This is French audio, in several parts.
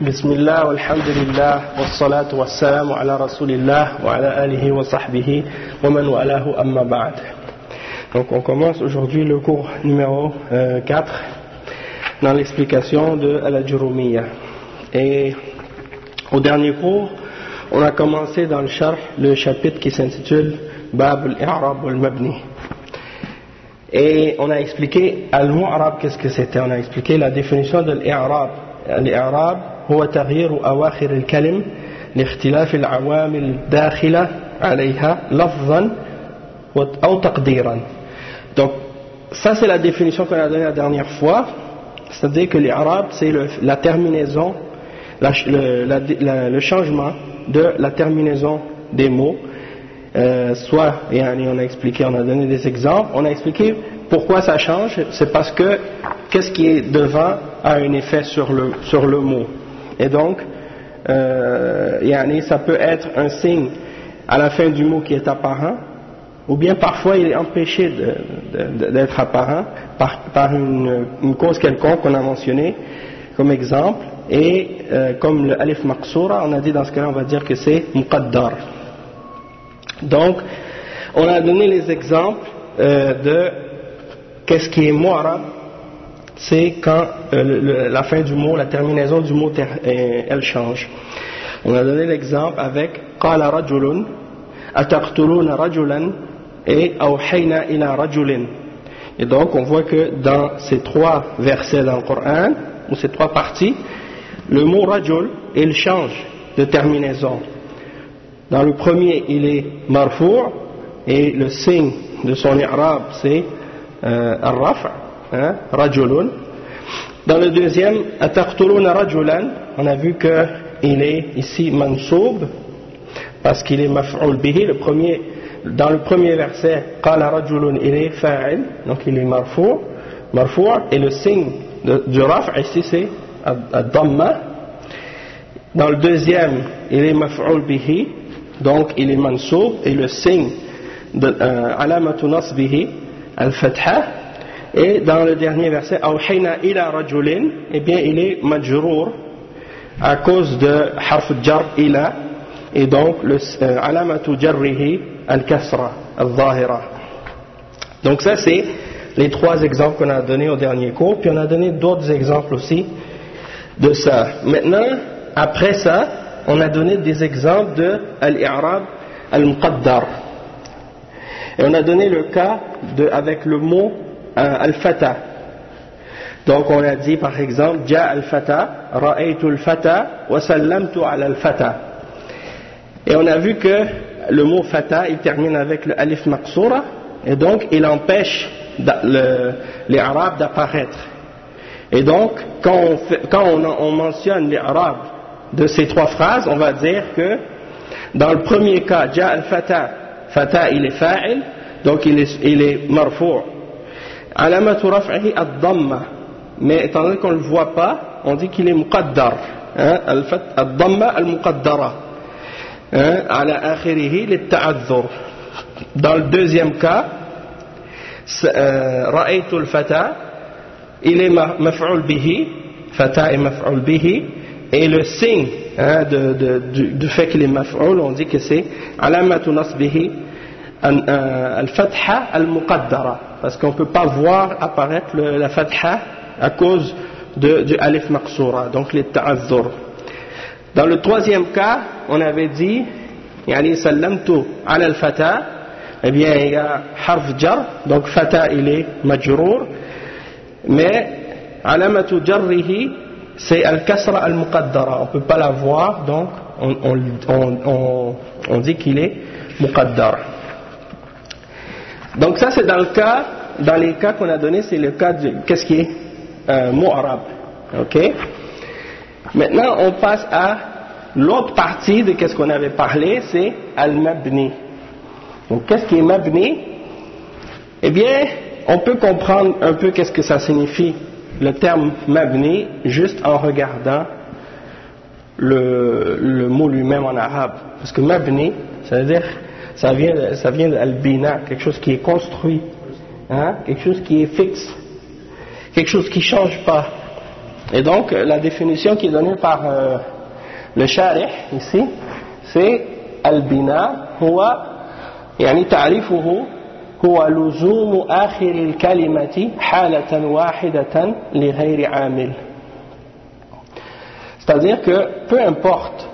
بسم الله والحمد لله والصلاة والسلام على رسول الله وعلى آله وصحبه ومن والاه أما بعد. Donc on commence aujourd'hui le cours numéro 4 dans l'explication de Al-Jurumiyya. Et au dernier cours, on a commencé dans le Sharh le chapitre qui s'intitule Bab al-I'rab wal-Mabni. Et on a expliqué al-Mu'rab, qu'est-ce que c'était? On a expliqué la définition de l'I'rab. الإعراب هو تغيير أواخر الكلم لاختلاف العوامل الداخلة عليها لفظا أو تقديرا. Donc ça c'est la définition qu'on a donnée la dernière fois, c'est-à-dire que l'I'rab c'est la terminaison, le changement de la terminaison des mots, soit, on a expliqué, on a donné des exemples, on a expliqué pourquoi ça change, c'est parce que qu'est-ce qui est devant a un effet sur le mot. Et donc, ça peut être un signe à la fin du mot qui est apparent, ou bien parfois il est empêché d'être apparent par une cause quelconque qu'on a mentionnée comme exemple, et comme le alif maqsoura, on a dit dans ce cas-là, on va dire que c'est muqaddar. Donc, on a donné les exemples de qu'est-ce qui est mu'rab, c'est quand la fin du mot, la terminaison du mot, elle change. On a donné l'exemple avec qala rajulun ataqtuluna rajulan et awhayna ila rajulin. Et donc on voit que dans ces trois versets dans le Coran, ou ces trois parties, le mot rajul, il change de terminaison. Dans le premier, il est marfou' et le signe de son i'rab c'est al-raf', rajulun. Dans le deuxième, ataqtuluna rajulan, on a vu qu'il est ici mansoub parce qu'il est maf'ul bihi. Dans le premier verset, qala rajulun, il est fa'il, donc il est marfou', et le signe du raf' ici c'est ad-damma. Dans le deuxième, il est maf'ul bihi, donc il est mansoub, et le signe de alamatu nasbihi al-fatha. Et dans le dernier verset, awhayna ila rajulin, eh bien il est majrour à cause de harf jar ila, et donc le alamatu jarrihi al-kasra al-zahira. Donc ça c'est les trois exemples qu'on a donnés au dernier cours, puis on a donné d'autres exemples aussi de ça. Maintenant, après ça, on a donné des exemples de al-i'rab al-muqaddar. Et on a donné le cas avec le mot al-fata. Donc on a dit par exemple ja al-fata, ra'aytu al-fata wa sallamtu ala al-fata. Et on a vu que le mot fata il termine avec le alif maqsoura, et donc il empêche l'Arab d'apparaître. Et donc quand on mentionne l'Arab de ces trois phrases, on va dire que dans le premier cas ja al-fata, fata il est fa'il, donc il est marfou'. Alamatu raf'ihi ad-damma, mais étant donné qu'on ne le voit pas, on dit qu'il est muqaddar, ad-damma al-muqaddara, ala akhirihi lit-ta'adhur. Dans le deuxième cas, ra'aytu al-fata, il est maf'ul bihi, fata est maf'ul bihi, et le signe du fait qu'il est maf'ul, on dit que c'est alamatu nasbihi al-fatha al-muqaddara, parce qu'on ne peut pas voir apparaître la fatha à cause du alif maqsoura, donc les ta'azzur. Dans le troisième cas, on avait dit sallamtu ala al-fata, eh bien il y a harf jar, donc fata il est majrour, mais alamatu jarrihi c'est al-kasra al-muqaddara, on ne peut pas la voir, donc on dit qu'il est muqaddar. Donc ça c'est dans les cas qu'on a donnés, c'est le cas de qu'est-ce qui est mu'rab. Ok. Maintenant on passe à l'autre partie de qu'est-ce qu'on avait parlé, c'est al-mabni. Donc qu'est-ce qui est mabni? Eh bien on peut comprendre un peu qu'est-ce que ça signifie le terme mabni juste en regardant le mot lui-même en arabe, parce que mabni ça veut dire ça vient de al-bina, quelque chose qui est construit, quelque chose qui est fixe, quelque chose qui ne change pas. Et donc la définition qui est donnée par le Sharih ici, c'est al-bina huwa يعني تعريفه هو لزوم آخر الكلمة حالة واحدة لغير عامل. C'est-à-dire que peu importe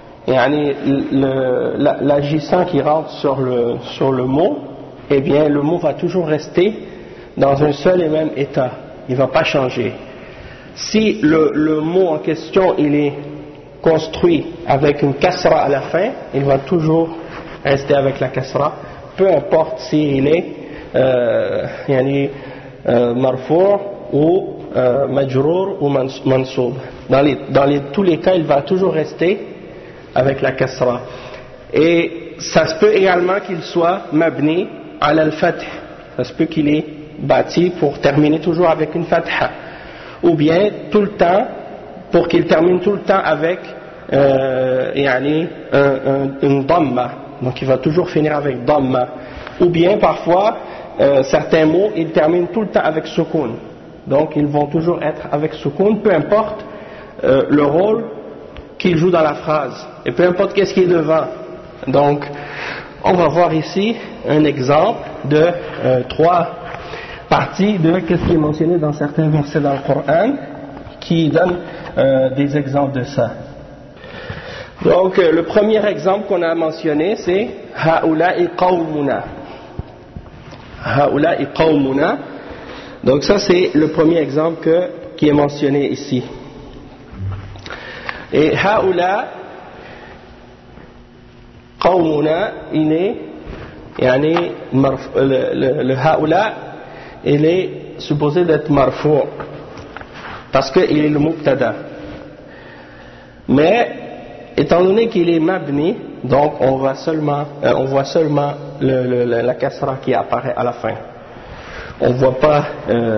l'agissant qui rentre sur le mot, eh bien le mot va toujours rester dans un seul et même état, il ne va pas changer. Si le mot en question il est construit avec une kasra à la fin, il va toujours rester avec la kasra, peu importe s'il est marfou' ou majrour ou mansoub. Dans tous les cas, il va toujours rester avec la kasra. Et ça se peut également qu'il soit mabni ala al-fath. Ça se peut qu'il est bâti pour terminer toujours avec une fatha. Ou bien tout le temps, pour qu'il termine tout le temps avec une dhamma. Donc il va toujours finir avec dhamma. Ou bien parfois, certains mots, ils terminent tout le temps avec soukoun. Donc ils vont toujours être avec soukoun, peu importe le rôle qu'ils jouent dans la phrase. Et peu importe qu'est-ce qui est devant. Donc, on va voir ici un exemple de 3 parties de qu'est-ce qui est mentionné dans certains versets dans le Coran qui donnent des exemples de ça. Donc, le premier exemple qu'on a mentionné, c'est Ha'ula'i qawmuna. Ha'ula'i qawmuna. Donc, ça, c'est le premier exemple qui est mentionné ici. Et Ha'ula qawmuna, il est, le Ha'ula, il est supposé d'être marfou' parce qu'il est le mubtada. Mais étant donné qu'il est mabni, donc on voit seulement la kasra qui apparaît à la fin. On ne voit pas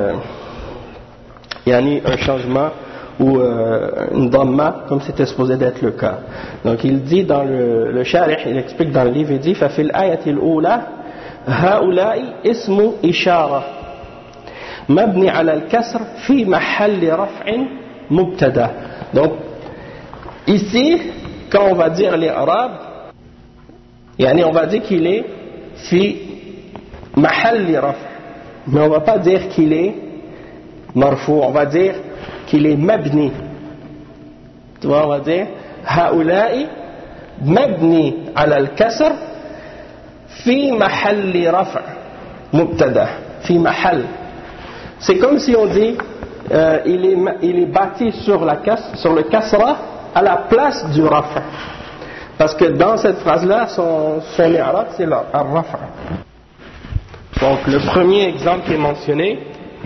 un changement ou une dhamma comme c'était supposé d'être le cas. Donc il dit dans le Sharih, il explique dans le livre, il dit فَفِي الْآيَةِ الْأُولَى هَؤُلَاءِ اسم إشارة مبني على الكسر في محل رفع مبتدا. Donc ici, quand on va dire les arabes, on va dire qu'il est fi mahal raf', mais on va pas dire qu'il est marfou', on va dire qu'il est mabni. Tu vois, on va dire haoula'i mabni ala al-kasr fi mahal raf' mubtada, fi mahal. C'est comme si on dit il est bâti sur le kasra à la place du rafa. Parce que dans cette phrase-là, son i'rab, c'est le rafa. Donc, le premier exemple qui est mentionné,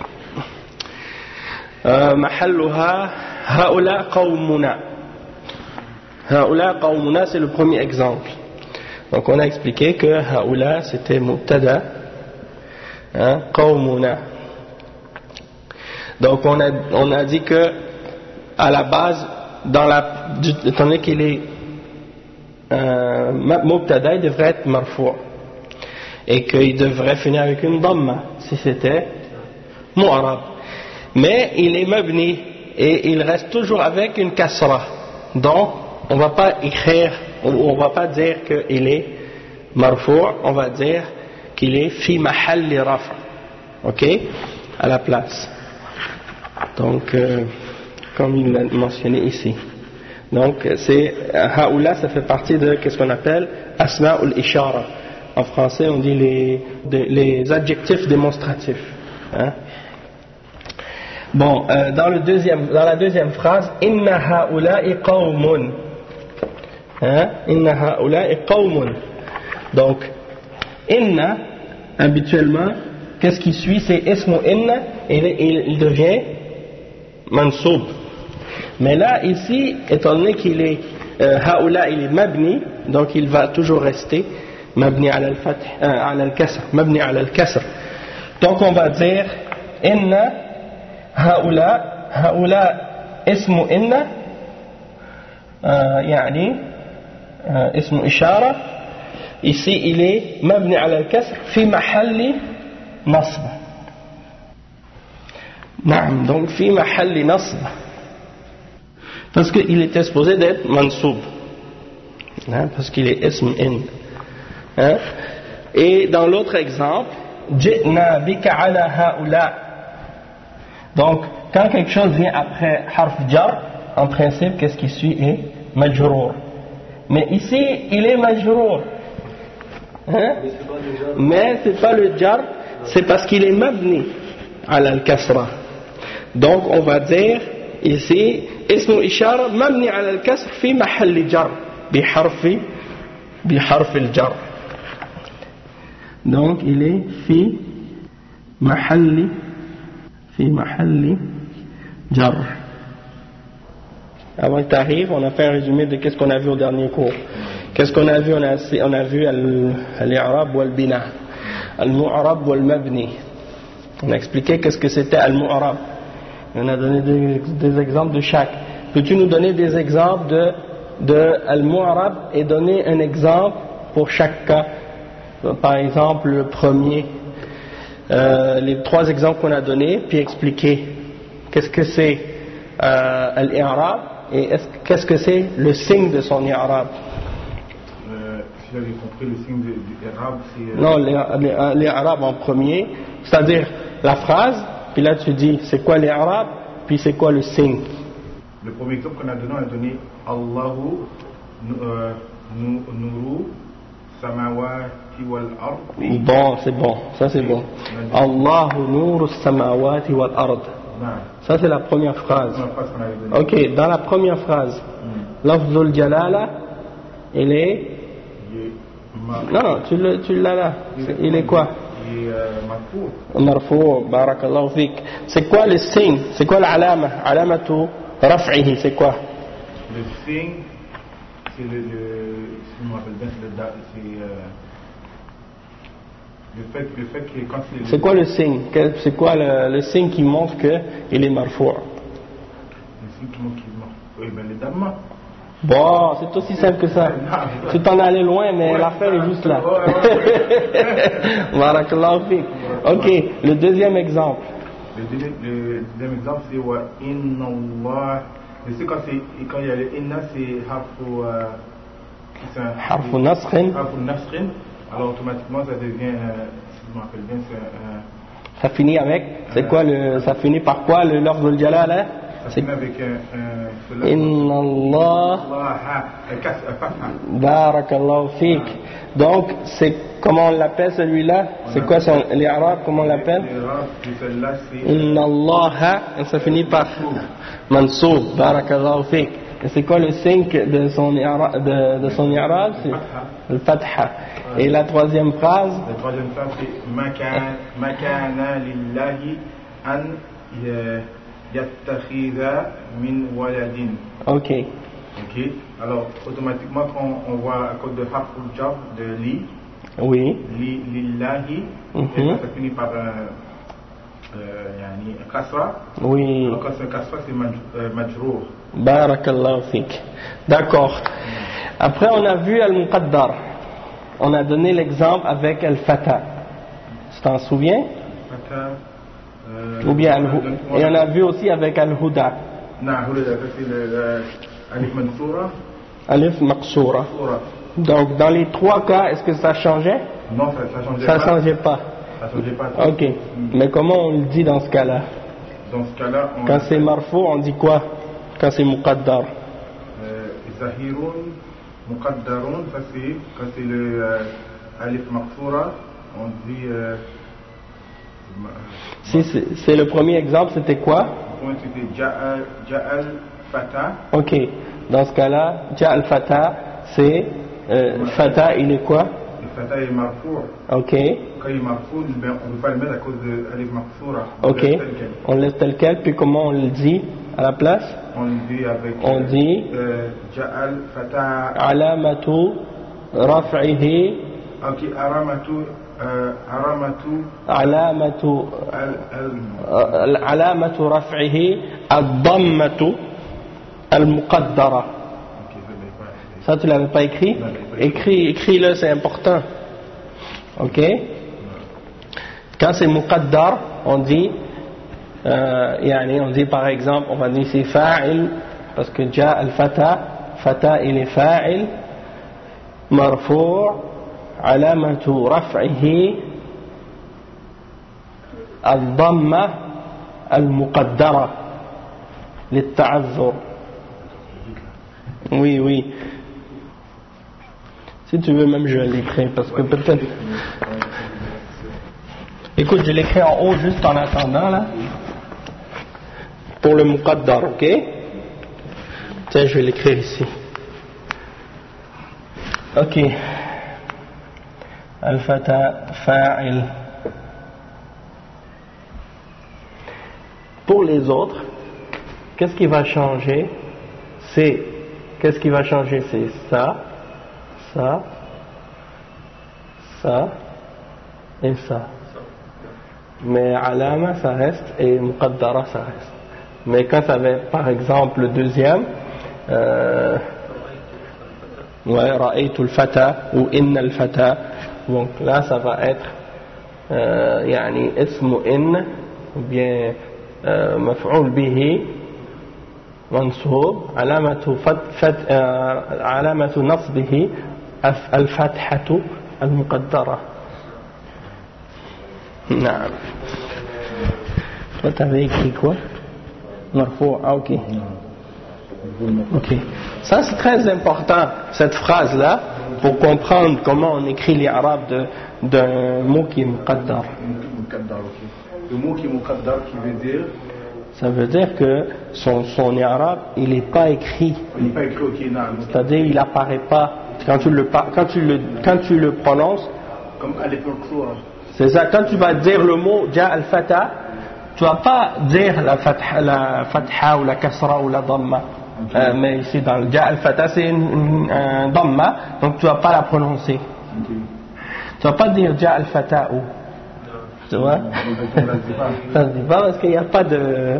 mahalluha haula qawmuna. Haula qawmuna, c'est le premier exemple. Donc, on a expliqué que haula, c'était mubtada, qawmuna. Donc, on a dit que, à la base, étant donné qu'il est mubtada, il devrait être marfou' et qu'il devrait finir avec une dhamma si c'était mu'arab, mais il est mabni et il reste toujours avec une kasra, donc on va pas écrire, on va pas dire qu'il est marfou', on va dire qu'il est fi mahalli raf', ok, à la place. Donc comme il l'a mentionné ici. Donc, c'est haoula, ça fait partie de ce qu'on appelle asma'ul ishara. En français, on dit les adjectifs démonstratifs. Hein? Bon, dans la deuxième phrase, inna haoula'i qawmun. Inna haoula'i qawmun. Donc, inna, habituellement, qu'est-ce qui suit? C'est ismu inna, et il devient mansoub. Mais là, ici, étant donné qu'il est haoula, il est mabni, donc il va toujours rester mabni ala al-fath, ala al-kasr, mabni ala al-kasr. Donc on va dire inna haoula ismu inna, ismu ishara. Ici, il est mabni ala al-kasr fi mahalli nasb. Donc fi mahalli nasb. Parce qu'il était supposé d'être mansoub, hein, parce qu'il est ism in. Hein. Et dans l'autre exemple, ji'na bika ala haula. Donc, quand quelque chose vient après harf jar, en principe, qu'est-ce qui suit est majrour. Mais ici, il est majrour. Hein? Mais c'est pas le jar, c'est parce qu'il est mabni ala al-kasra. Donc, on va dire ici, ismu ishara mabni ala al-kasr fi mahalli jar, biharfi al-jar. Donc, il est fi mahalli jar. Avant que tu arrives, on a fait un résumé de qu'est-ce qu'on a vu au dernier cours. Qu'est-ce qu'on a vu? On a vu al-i'rab wal-bina, al-mu'rab wal-mabni. On a expliqué qu'est-ce que c'était al-mu'rab. On a donné des exemples de chaque. Peux-tu nous donner des exemples de al-mu'rab et donner un exemple pour chaque cas? Par exemple, le premier, les 3 exemples qu'on a donnés, puis expliquer qu'est-ce que c'est al-i'rab et qu'est-ce que c'est le signe de son i'rab. Si j'avais compris, le signe de l'Arabe, c'est... Non, les arabes en premier, c'est-à-dire la phrase, puis là tu dis c'est quoi les arabes, puis c'est quoi le signe. Le premier exemple qu'on a donné Allahu nuru samawati wal ardi. Bon, c'est bon, ça c'est bon. Allahu nuru samawati wal ard. Ça c'est la première phrase. Ok, dans la première phrase, lafzul jalala, il est... Non, tu l'as là. Il est quoi? Il est marfou. Barakallahu fik. C'est quoi le signe? C'est quoi l'alama? Alamatu raf'ihi, c'est quoi? Le signe, c'est si je me rappelle bien, c'est le fait que quand il est... C'est quoi le signe? C'est quoi le signe qui montre qu'il est marfou? Le signe qui montre qu'il est marfou. Oui, ben les damma. Bon, c'est aussi simple que ça. Tu t'en allais loin, mais l'affaire est juste là. Barakallahu fik. Ok, le deuxième exemple. Le deuxième exemple, c'est wa inna Allah. Mais c'est quand il y a le inna, c'est harfu nasrin. Harfu nasrin. Alors automatiquement, ça devient, si je me rappelle bien, c'est ça finit avec, c'est quoi ça finit par quoi le lafz al jalal, hein? Ça finit avec Inna Allah Barakallahu fik. Donc, c'est comment on l'appelle celui-là? C'est quoi les arabes, comment on l'appelle? Inna Allah, ça finit par Mansoub. Barakallahu fik. Et c'est quoi le signe de son i'rab? C'est le fatha. Et la troisième phrase? La troisième phrase, c'est Makana lillahi an yattakhidha min waladin. Ok. Ok. Alors, automatiquement, quand on voit à cause de harful jar de li, oui. Lillahi, et ça finit par yani kasra. Oui. Alors, quand c'est kasra, c'est majrour. Barakallahu fik. D'accord. Après, on a vu al-muqaddar. On a donné l'exemple avec al-fata. Tu t'en souviens? Fata. Ou bien et on a vu aussi avec al-huda. Non, al-huda, c'est alif mansoura. Alif maqsoura. Donc, dans les 3 cas, est-ce que ça changeait? Non, ça changeait pas. Ça changeait pas. Ok. Mais comment on le dit dans ce cas-là? Dans ce cas-là, quand c'est marfou, on dit quoi? Quand c'est muqaddar? Zahirun, muqaddarun, ça c'est quand c'est le alif maqsoura, on dit... si c'est le premier exemple, c'était quoi? Le premier c'était Ja'al Fata. Ok. Dans ce cas-là, Ja'al Fata, c'est Fata, il est quoi? Le Fata est marfou. Ok. Quand il est marfou, on ne peut pas le mettre à cause de l'alif maqsoura. Ok. On laisse tel quel, puis comment on le dit à la place? On le dit avec... On dit Ja'al Fata. Alamatu raf'ihi. Ok, aramatu. علامة رفعه الضمة المقدرة. Ça tu l'avais pas écrit? Écris-le, c'est important. Ok? Quand c'est muqaddar, on dit on dit par exemple, on va dire c'est fa'il parce que ja al-fata, fata il est fa'il marfou' alamatu raf'ihi al-dhamma al-muqaddara lit-ta'azzur. Oui, oui. Si tu veux même je l'écris parce que peut-être... Écoute, je l'écris en haut juste en attendant là. Pour le muqaddar, ok? Tiens, je vais l'écrire ici. Ok. Al-fata fa'il. Pour les autres, qu'est-ce qui va changer? Qu'est-ce qui va changer? C'est ça, ça, ça et ça. Mais alama ça reste et muqaddara ça reste. Mais quand ça va être par exemple le deuxième, ra'aytu al-fata ou inna al-fata, donc là ça va être yani ismu in ou bien maf'ul bihi منصوب علامة نصبه الفتحة المقدرة. نعم. Toi t'avais écrit quoi? Marfou'. Ah, ok. Ok. Ça c'est très important cette phrase là pour comprendre comment on écrit les arabes d'un mot qui est muqaddar. Le mot qui est muqaddar qui veut dire. Ça veut dire que son i'rab, il n'est pas écrit. Il n'est pas écrit, ok, non. C'est-à-dire, il n'apparaît pas. Quand tu le prononces. Comme à l'époque, c'est ça. Quand tu vas dire le mot ja al-fata, tu vas pas dire la fatha ou la kasra ou la dhamma. Okay. Mais ici, dans le ja al-fata, c'est un dhamma, donc tu vas pas la prononcer. Okay. Tu vas pas dire ja al-fata ou. Tu vois? Ça se dit pas parce qu'il n'y a pas de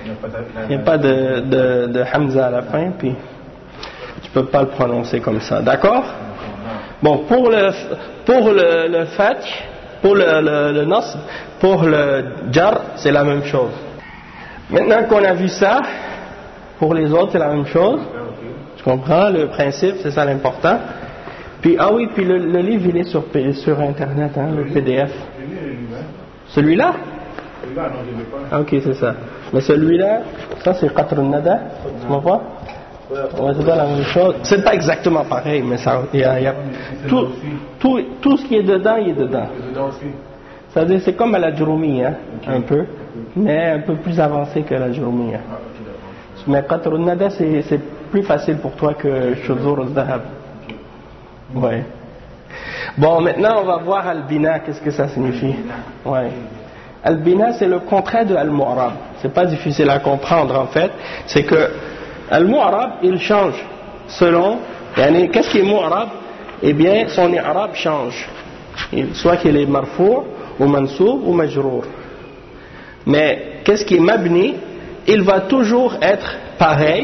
hamza à la fin, puis tu peux pas le prononcer comme ça, d'accord? Bon, pour le fath, pour le nasb, pour le jar, c'est la même chose. Maintenant qu'on a vu ça, pour les autres c'est la même chose. Tu comprends le principe, c'est ça l'important. Puis puis le livre il est sur internet, hein, le PDF. Celui-là? Celui-là, non, je ne l'ai pas. Ah, ok, c'est ça. Mais celui-là, ça c'est Qatr al-Nada, tu m'en vois? Ouais, c'est pas la même chose. C'est pas exactement pareil, mais ça, il y a tout ce qui est dedans, il est dedans. C'est-à-dire, c'est comme à la Jurumiyya, un peu, mais un peu plus avancé que la Jurumiyya. Mais Qatr al-Nada, c'est plus facile pour toi que Shuzur al-Dhahab. Ouais. Bon, maintenant on va voir Al-Bina, qu'est-ce que ça signifie? Ouais. Al-Bina, c'est le contraire de Al-Mu'rab. C'est pas difficile à comprendre en fait. C'est que Al-Mu'rab, il change selon. Qu'est-ce qui est Mu'rab? Eh bien, son i'rab change. Soit qu'il est marfou' ou mansoub ou majrour. Mais qu'est-ce qui est mabni? Il va toujours être pareil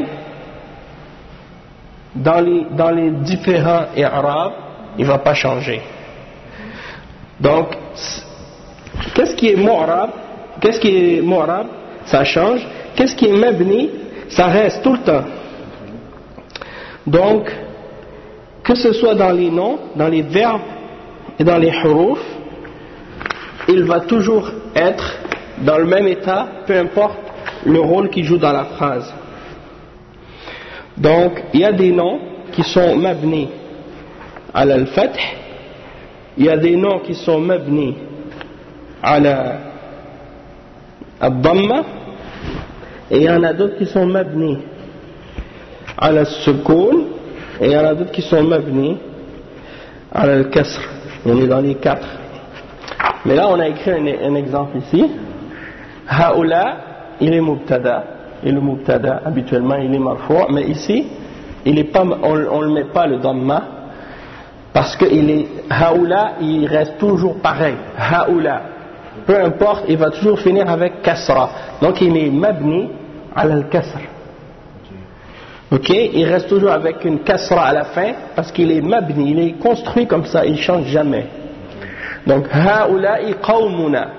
dans les différents i'rab. Il ne va pas changer. Donc, qu'est-ce qui est mu'rab? Ça change. Qu'est-ce qui est mabni? Ça reste tout le temps. Donc, que ce soit dans les noms, dans les verbes et dans les huruf, il va toujours être dans le même état, peu importe le rôle qu'il joue dans la phrase. Donc, il y a des noms qui sont mabni على الفتح, il y a des noms qui sont mabni على الضمة et il y en a d'autres qui sont mabni على السكون et il y en a d'autres qui sont mabni على الكسر. On est dans les quatre. Mais là on a écrit un exemple ici. هؤلاء il est mubtada, et le mubtada habituellement il est marfou', mais ici il est pas, on le met pas le dhamma parce que haoula, il reste toujours pareil. Haoula, peu importe, il va toujours finir avec kasra. Donc il est mabni ala al-kasr. Ok, il reste toujours avec une kasra à la fin parce qu'il est mabni, il est construit comme ça, il ne change jamais. Donc haoula'i qawmuna.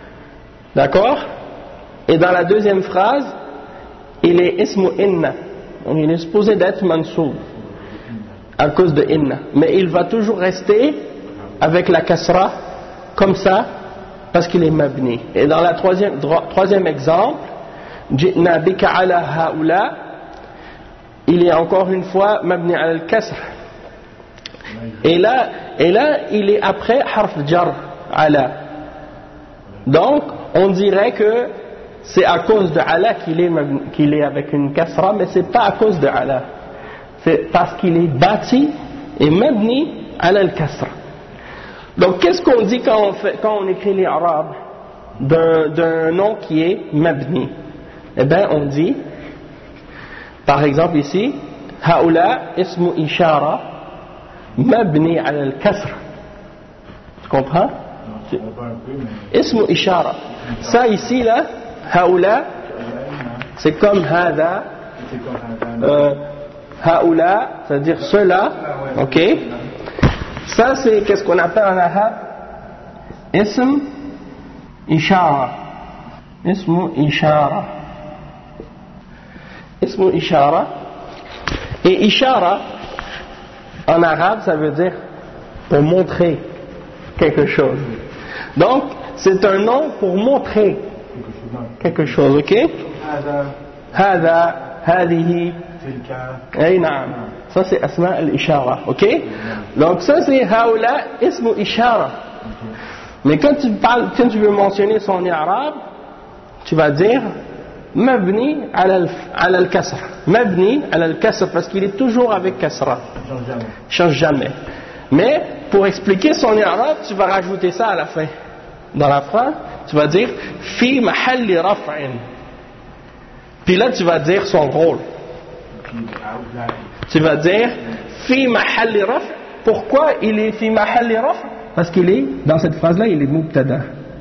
D'accord? Et dans la deuxième phrase, il est ismu inna. il est supposé d'être mansoub à cause de inna, mais il va toujours rester avec la kasra comme ça parce qu'il est mabni. Et dans la troisième exemple, ji'na bika ala haula, il est encore une fois mabni ala al-kasr. Et là il est après harf jar ala. Donc on dirait que c'est à cause de ala qu'il est avec une kasra, mais c'est pas à cause de ala, c'est parce qu'il est bâti et mabni ala al-kasra. Donc qu'est-ce qu'on dit quand on écrit les arabes d'un nom qui est mabni? Eh bien on dit, par exemple ici, haula ismu ishara mabni ala al-kasr. Tu comprends? Ismu ishara. Ça ici là, haula, c'est comme hada, haula, c'est-à-dire cela, ok? Ça c'est qu'est-ce qu'on appelle en arabe? Ism ishara. Ismu ishara. Ismu ishara. Et ishara en arabe ça veut dire pour montrer quelque chose. Donc c'est un nom pour montrer quelque chose, ok? Hada, hadihi. Ay naam. Ça c'est asma al-ishara, ok? Donc ça c'est haula ismu ishara. Mais quand tu veux mentionner son i'rab, tu vas dire mabni ala al-kasr. Mabni ala al-kasr parce qu'il est toujours avec kasra. Change jamais. Mais pour expliquer son i'rab, tu vas rajouter ça à la fin. Dans la phrase, tu vas dire fi mahalli raf'in. Puis là tu vas dire son rôle. Tu vas dire fi mahalli raf'. Pourquoi il est fi mahalli raf'? Parce qu'il est dans cette phrase là il est mubtada.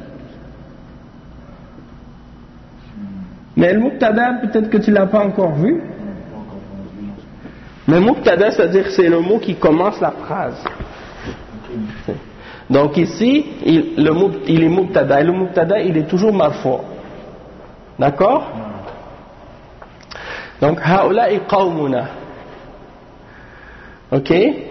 Mais le mubtada peut-être que tu l'as pas encore vu. Mais mubtada c'est à dire c'est le mot qui commence la phrase. Donc ici il est mubtada et le mubtada il est toujours marfu'. D'accord? Donc haula'i qawmuna. Ok?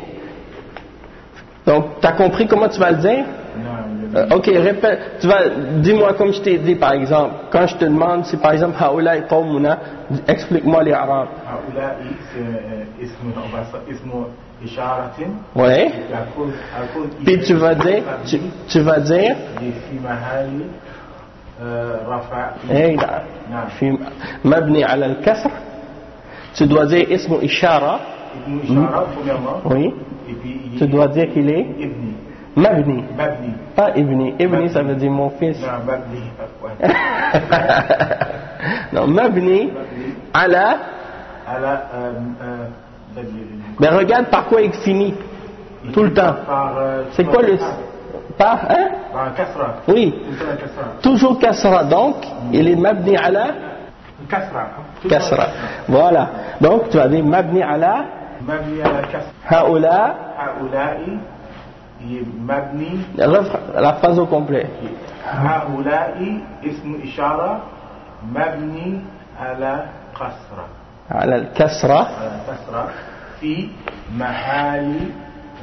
Donc tu as compris comment tu vas le dire? Ok, répète. Dis-moi comme je t'ai dit par exemple. Quand je te demande si par exemple haula'i qawmuna, explique-moi les arabes. Haula'i c'est ismu isharatin. Ouais. Puis tu vas dire fi mahali rafa'. Mabni ala al-kasr. Tu dois dire ismu ishara. Premièrement. Oui. Et puis, tu dois dire qu'il est ibni. Mabni. Mabni. Pas ibni. Ibni ça veut dire mon fils. Non, mabni. Ouais. Non, mabni ala. Mais regarde par quoi il finit tout le temps. C'est quoi le. Par hein? Par kasra. Oui. Toujours kasra. Donc, il est mabni ala. Kasra. Voilà. Donc, tu vas dire mabni ala. Mabni ala kasra. Haula'i. Il est mabni. La phrase au complet. Haula'i ismu ishara. Mabni ala kasra. Ala al-kasra. Fi mahali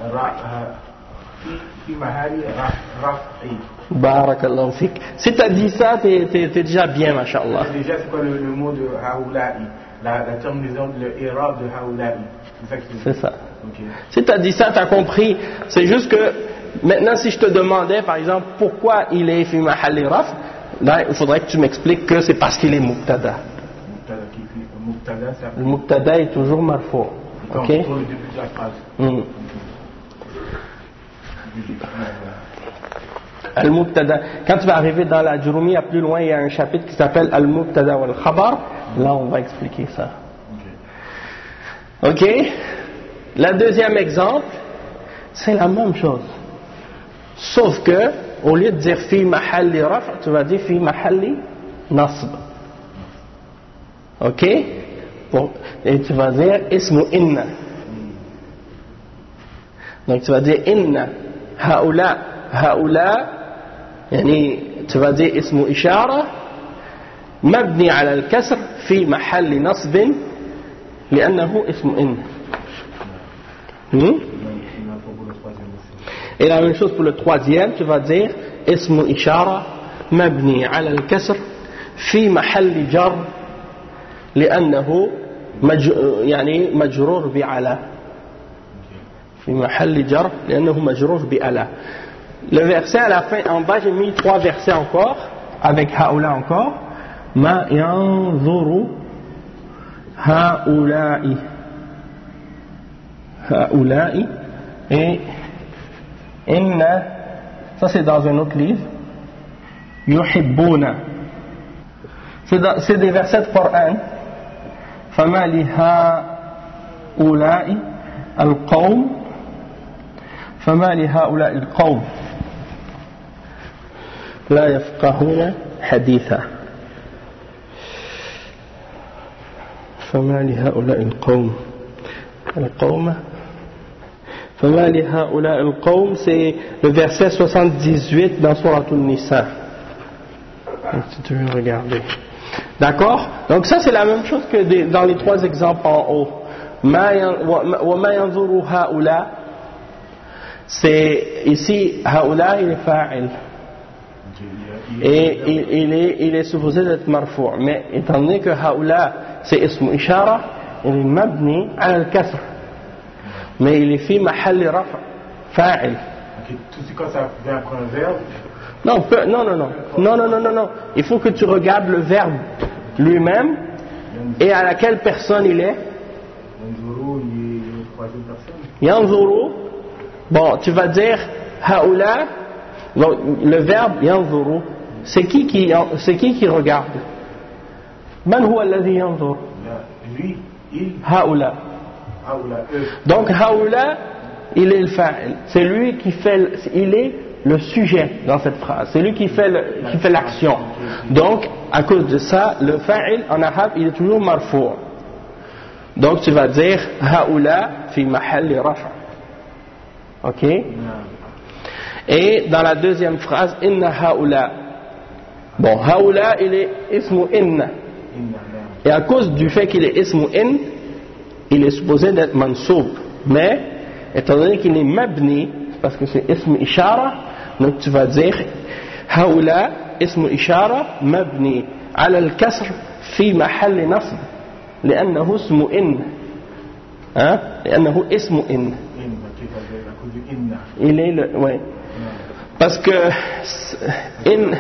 raf'i. Barakallahu fik. Si tu as dit ça, t'es déjà bien, mashallah. Déjà, c'est quoi le mot de haula'i? La terminaison, le i'rab de haula'i. C'est ça. Okay. Si tu as dit ça, tu as compris. C'est juste que maintenant, si je te demandais, par exemple, pourquoi il est fi mahalli raf', là, il faudrait que tu m'expliques que c'est parce qu'il est mubtada. Le mubtada est toujours marfou. Ok? Pour le début de la phrase. Al-Mubtada. Quand tu vas arriver dans la Jurumiyya plus loin, il y a un chapitre qui s'appelle Al-Mubtada wal-Khabar. Là, on va expliquer ça. Ok? Le deuxième exemple, c'est la même chose. Sauf que, au lieu de dire fi mahalli raf', tu vas dire fi mahalli nasb. Ok? Et tu vas dire ismu inna. Donc tu vas dire inna haula يعني tu vas dire اسم إشارة مبني على الكسر في محل نصب لأنه اسم إن. Et la même chose pour le troisième, tu vas dire اسم إشارة مبني على الكسر في محل جر لأنه يعني مجرور بعلى. في محل جر لأنه مجرور بعلى. Le verset à la fin, en bas j'ai mis 3 versets encore avec هؤلاء encore. ما ينظر هؤلاء et إن, ça c'est dans un autre livre, يحبون, c'est des versets de Coran. فما لهؤلاء القوم فما لهؤلاء القوم لا يفقهون حديثا. فما لهؤلاء القوم فما لهؤلاء القوم, c'est le verset 78 dans Sourate An-Nisa. Si tu veux regarder. D'accord? Donc ça c'est la même chose que dans les 3 exemples en haut. وما ينظر هؤلاء, c'est ici هؤلاء il est fa'il et il est supposé d'être marfou', mais étant donné que هؤلاء c'est ism ishara, il est mabni ala al-kasr, mais il est fi mahall raf' fa'il. Tout ce que ça vient après un verbe? Non, il faut que tu regardes le verbe lui-même et à laquelle personne il est. Yanzuru, bon, tu vas dire haoula, le verbe yanzuru, c'est qui regarde? Man huwa alladhi yanzur? Lui, il. Haoula. Donc haoula, il est le fa'il, c'est lui qui fait, il est le sujet dans cette phrase, c'est lui qui fait l'action. Donc à cause de ça, le fa'il en arabe il est toujours marfou'. Donc tu vas dire haoula fi mahall raf'. Ok? Et dans la deuxième phrase, inna haoula. Bon, haoula il est ismu inna. Et à cause du fait qu'il est ismu in, il est supposé d'être mansoub. Mais étant donné qu'il est mabni, parce que c'est ismu ishara, donc tu vas dire haoula ismu ishara mabni ala al-kasr fi mahall nasb. لأنه اسم إن, لأنه اسم إن, il est le, ouais, parce que in,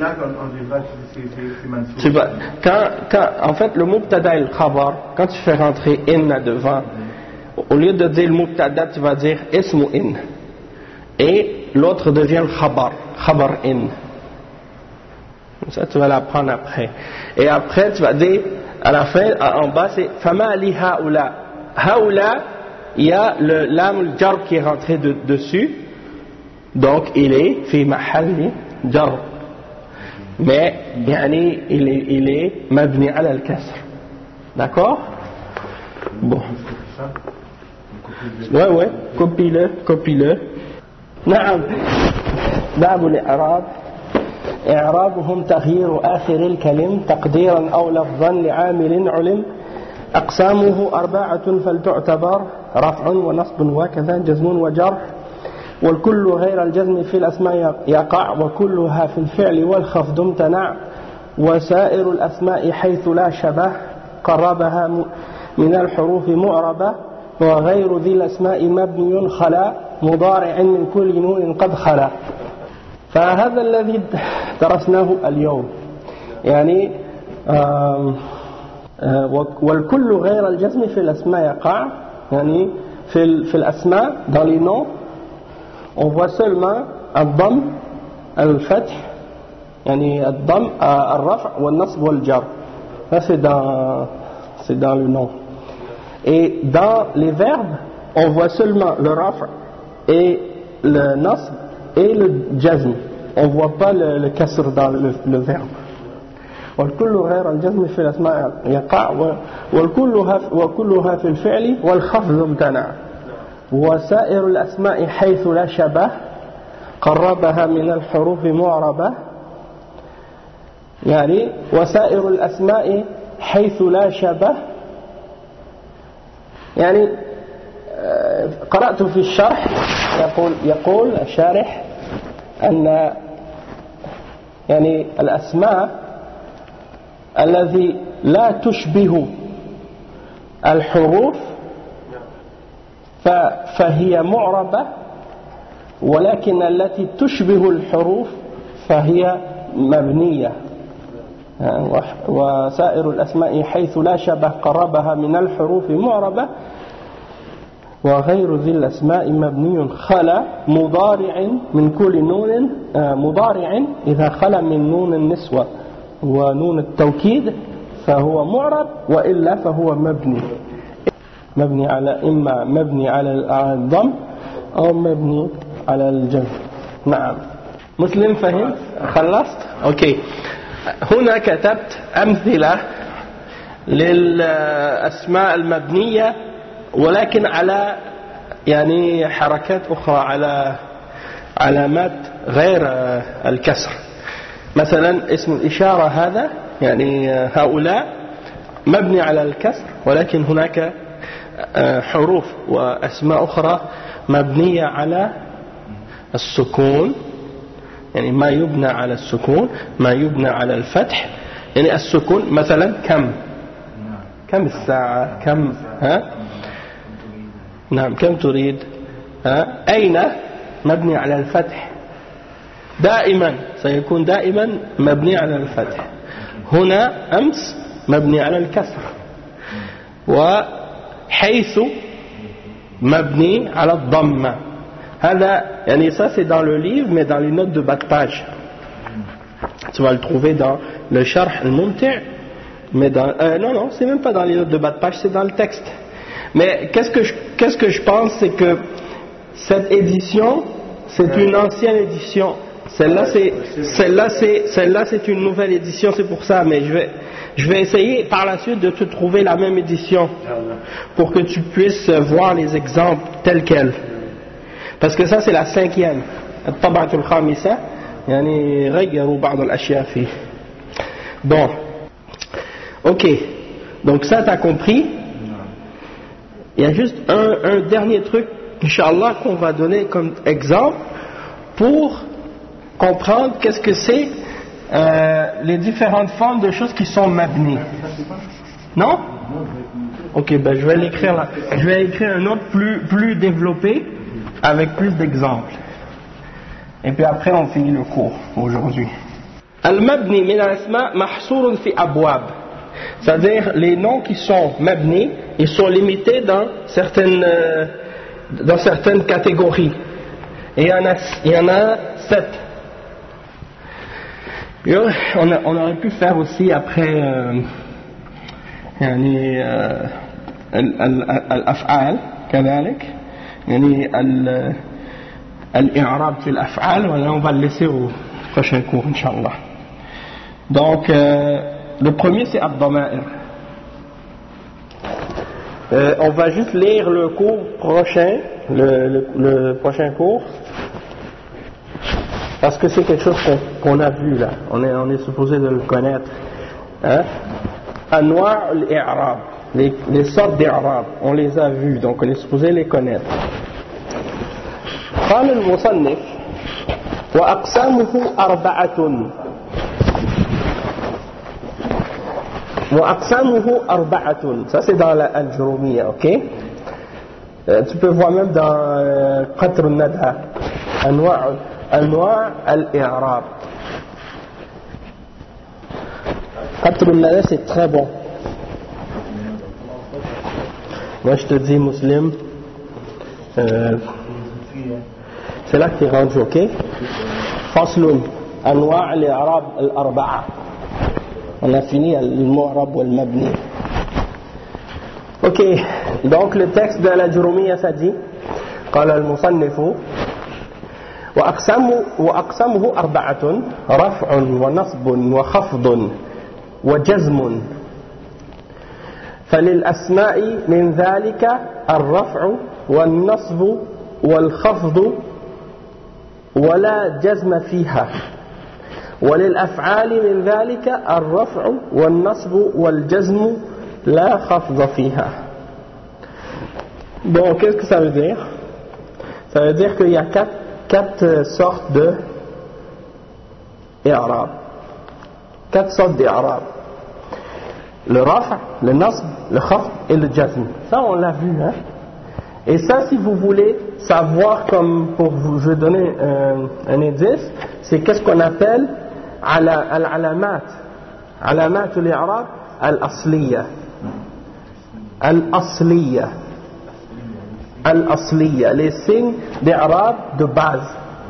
tu vas, quand en fait le mubtada et le khabar, quand tu fais rentrer inna devant, au lieu de dire le mubtada tu vas dire ismu in, et l'autre devient le khabar in. Ça tu vas l'apprendre après. Et après tu vas dire à la fin, en bas c'est fama li haoula. Haoula, il y a le lam jar qui est rentré dessus, donc il est fi mahalli jar, mais yani il est mabni ala al-kasr. D'accord? Bon. Ouais, copie-le. نعم. باب الإعراب. إعرابهم تغيير آخر الكلم تقديرا أو لفظا لعامل علم. أقسامه 4 فلتعتبر رفع ونصب وكذا جزم وجر. والكل غير الجزم في الأسماء يقع وكلها في الفعل والخفض امتنع. وسائر الأسماء حيث لا شبه قربها من الحروف معربة. وغير ذي الأسماء مبني خلا مضارع من كل نون قد خلا. فهذا الذي درسناه اليوم يعني والكل غير الجزم في الأسماء يقع يعني في الأسماء dans les noms on voit seulement الضم الفتح يعني الضم الرفع والنصب والجر. Ça c'est dans le nom. Et dans les verbes on voit seulement le raf' et le nasb et le jazm. On ne voit pas le kasr dans le verbe. والكل غير الجزم في الأسماء يقع وكلها في الفعل والخفض امتنع. وسائر الأسماء حيث لا شبه قربها من الحروف معربة. يعني وسائر الأسماء حيث لا شبه يعني قرأت في الشرح يقول الشارح أن يعني الأسماء الذي لا تشبه الحروف فهي معربة، ولكن التي تشبه الحروف فهي مبنية. وسائر الأسماء حيث لا شبه قربها من الحروف معربة، وغير ذي الأسماء مبني خلا مضارع من كل نون، مضارع إذا خلا من نون النسوة ونون التوكيد فهو معرب، وإلا فهو مبني على إما مبني على الضم أو مبني على الجمع. نعم. مسلم فهمت؟ خلصت؟ أوكي. هنا كتبت أمثلة للأسماء المبنية ولكن على يعني حركات أخرى، على علامات غير الكسر. مثلا اسم الإشارة هذا يعني هؤلاء مبني على الكسر، ولكن هناك حروف وأسماء أخرى مبنية على السكون، يعني ما يبنى على السكون ما يبنى على الفتح. يعني السكون مثلا كم الساعة، كم نعم كم تريد، أين مبني على الفتح، دائما سيكون دائما مبني على الفتح. هنا أمس مبني على الكسر، وحيث مبني على الضمة. هذا يعني ça c'est dans le livre, mais dans les notes de bas de page. Tu vas le trouver dans le Sharh al-Mumti', mais dans non c'est même pas dans les notes de bas de page, c'est dans le texte. Mais qu'est-ce que je pense, c'est que cette édition c'est une ancienne édition. Celle-là c'est une nouvelle édition, c'est pour ça. Mais je vais essayer par la suite de te trouver la même édition pour que tu puisses voir les exemples tels quels. Parce que ça c'est la 5e. الطبعة الخامسة يعني غيروا بعض الأشياء فيه. Bon, ok. Donc ça t'as compris. Il y a juste un dernier truc, Inch'Allah, qu'on va donner comme exemple pour comprendre qu'est-ce que c'est les différentes formes de choses qui sont mabni. Non? Ok, ben je vais l'écrire là. Je vais écrire un autre plus développé avec plus d'exemples. Et puis après on finit le cours aujourd'hui. Al-mabni min al-asma mahsourun fi abwab. C'est-à-dire les noms qui sont mabni, ils sont limités dans certaines catégories. Et il y en a 7. On aurait pu faire aussi après يعني الأفعال كذلك يعني الإعراب في الأفعال, on va le laisser au prochain cours Inch'Allah. Donc le premier c'est Ad-Dama'ir. On va juste lire le cours prochain, le prochain cours, parce que c'est quelque chose qu'on a vu là, on est supposé de le connaître. Anwa' al-i'rab, les sortes d'i'rab, on les a vus, donc on est supposé les connaître. قال المصنف وأقسامه أربعة. Ça c'est dans la Al-Jurumiyya, ok? Tu peux voir même dans Qatr al-Nadha, Anwa' al-i'rab. Qatr al-Nadha c'est très bon. Moi je te dis Muslim, c'est là que tu es rendu, ok? Faslun Anwa' al-i'rab al-arba'a. On a fini al-mu'rab wal-mabni. Ok, donc le texte de la Jurumiyya ça dit قال المصنف وأقسامه أربعة رفع ونصب وخفض وجزم. فللأسماء من ذلك الرفع والنصب والخفض ولا جزم فيها، وللأفعال من ذلك الرفع والنصب والجزم لا خفض فيها. Bon, qu'est-ce que ça veut dire? Ça veut dire qu'il y a quatre sortes de i'rab. 4 sortes d'i'rab. Le raf', le nasb, le khafd et le jazm. Ça, on l'a vu, hein? Et ça, si vous voulez savoir, comme pour vous, je vais donner un indice, c'est qu'est-ce qu'on appelle al-alamat. Alamat al-i'rab al-asliya. Al-asliya. Al-asliya, les signes d'Arab de base.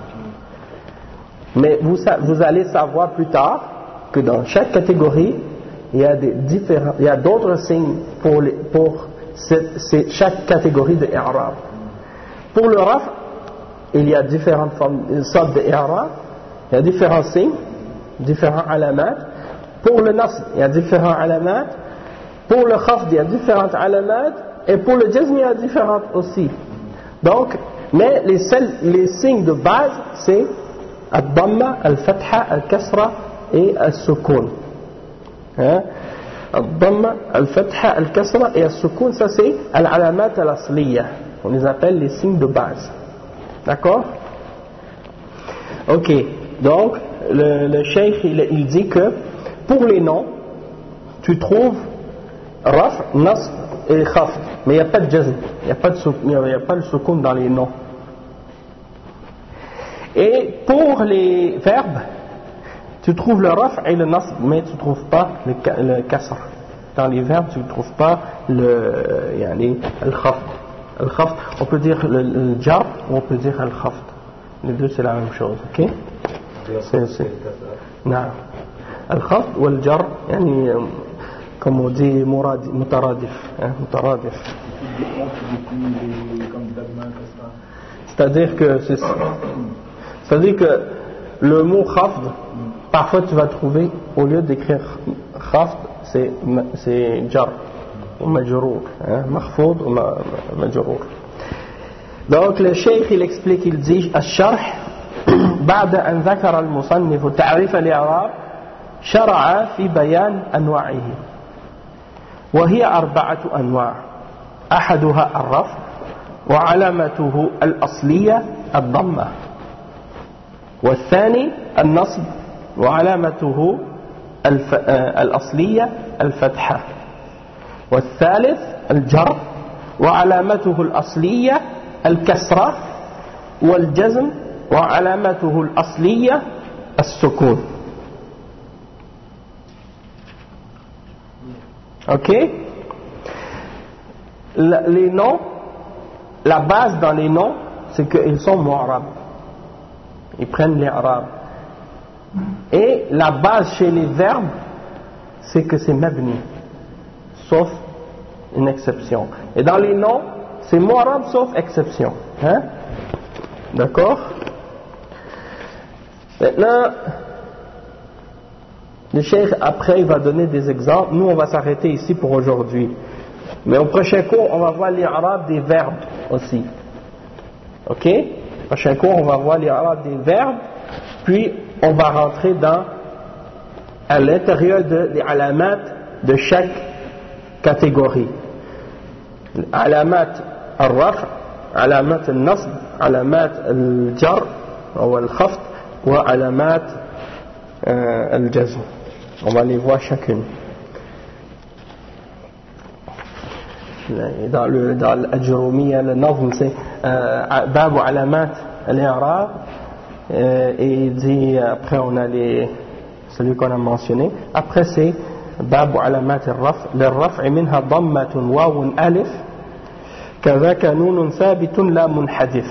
Mais vous allez savoir plus tard que dans chaque catégorie, il y a d'autres signes pour chaque catégorie d'Arab. Pour le raf, il y a différentes sortes d'Arab, il y a différents signes, différents alamat. Pour le nasb, il y a différents alamat. Pour le khafd, il y a différentes alamat. Et pour le jazm, il y a différentes aussi. Donc, mais les signes de base, c'est al-damma, al-fatha, al-kasra et al-sukun. Al-damma, al-fatha, al-kasra et al-sukun, ça c'est al-alamat al-asliya. On les appelle les signes de base. D'accord? Ok. Donc, le cheikh, il dit que pour les noms, tu trouves raf, nasb et khafd. Mais il n'y a pas de jazm, il n'y a pas le sukun dans les noms. Et pour les verbes, tu trouves le raf' et le nasb, mais tu ne trouves pas le kasr. Dans les verbes, tu ne trouves pas le khafd. Le khafd, on peut dire le jar ou on peut dire le khafd. Les deux, c'est la même chose, ok? Non. Le khafd ou le jar, comme on dit mutaradif. C'est-à-dire que le mot khafd, parfois tu vas trouver, au lieu d'écrire khafd, c'est jar ou majrour, makhfoud ou majrour. Donc le cheikh il explique, il dit الشرح بعد أن ذكر المصنف تعريف الإعراب شرع في بيان أنواعه وهي 4 أنواع أحدها الرفع وعلامته الأصلية الضمة والثاني النصب وعلامته الأصلية الفتحة والثالث الجر وعلامته الأصلية الكسرة والجزم وعلامته الأصلية السكون. Ok? Les noms, la base dans les noms, c'est qu'ils sont mu'rab. Ils prennent les arabes. Et la base chez les verbes, c'est que c'est mabni, sauf une exception. Et dans les noms, c'est mu'rab sauf exception. Hein? D'accord? Maintenant, le cheikh après il va donner des exemples. Nous on va s'arrêter ici pour aujourd'hui. Mais au prochain cours on va voir les arabes des verbes aussi. Ok? Au prochain cours on va voir les arabes des verbes. Puis on va rentrer à l'intérieur des alamat de chaque catégorie. Alamat al-raf', alamat al-nasb, alamat al-jar ou al-khafd ou alamat al-jazm. On va les voir chacune. Dans l'Ajurumiyya, le nazm c'est Bab alamat al-i'rab, et il dit après on a celui qu'on a mentionné. Après c'est Bab alamat al-raf', للرفع منها ضمة واو ألف كذاك نون ثابت لا منحدث.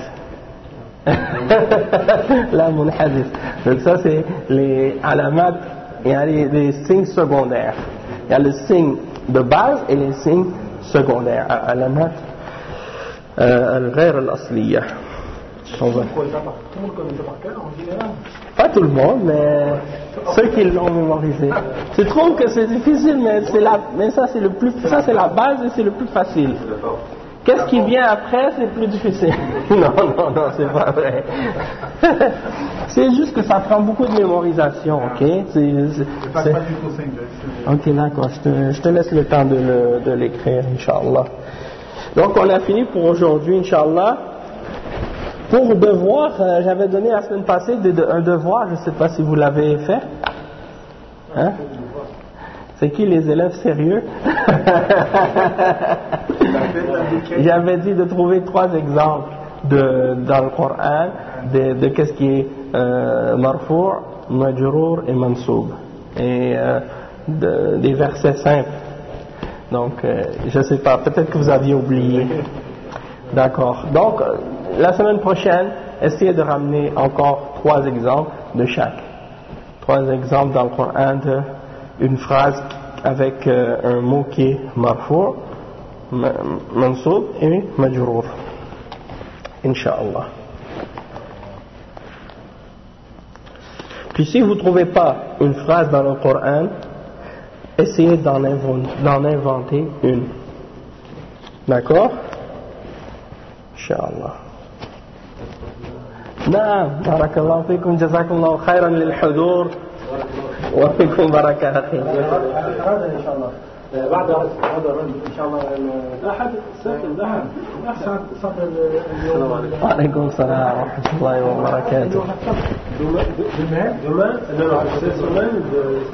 La munhadith. Donc ça c'est les alamat, il y a les signes secondaires. Il y a le signe de base et les signes secondaires. Alamat al-ghayr al-asliya. Tout le monde connaît ça par cœur en général? Pas tout le monde, mais ceux qui l'ont mémorisé. Je trouve que c'est difficile, mais ça c'est c'est la base et c'est le plus facile. Qu'est-ce qui vient après, c'est plus difficile. Non, c'est pas vrai. C'est juste que ça prend beaucoup de mémorisation, ok? Ok, d'accord, je te laisse le temps de l'écrire, Inch'Allah. Donc on a fini pour aujourd'hui, Inch'Allah. Pour devoir, j'avais donné la semaine passée un devoir, je ne sais pas si vous l'avez fait. Hein? C'est qui les élèves sérieux? J'avais dit de trouver 3 exemples dans le Coran de qu'est-ce qui est marfou', majrour et mansoub. Et des versets simples. Donc, je ne sais pas, peut-être que vous aviez oublié. D'accord. Donc, la semaine prochaine, essayez de ramener encore 3 exemples de chaque. 3 exemples dans le Coran d'une phrase avec un mot qui est marfou', mansoub et majrour. Inch'Allah. Puis si vous ne trouvez pas une phrase dans le Coran, essayez d'en inventer une. D'accord? Inch'Allah. نعم بارك الله فيكم جزاكم الله خيرا للحضور وفيكم بركة أخي. هذا إن شاء الله بعد هذا الرد إن شاء الله الأحد صفر اليوم. وعليكم السلام ورحمة الله وبركاته. demain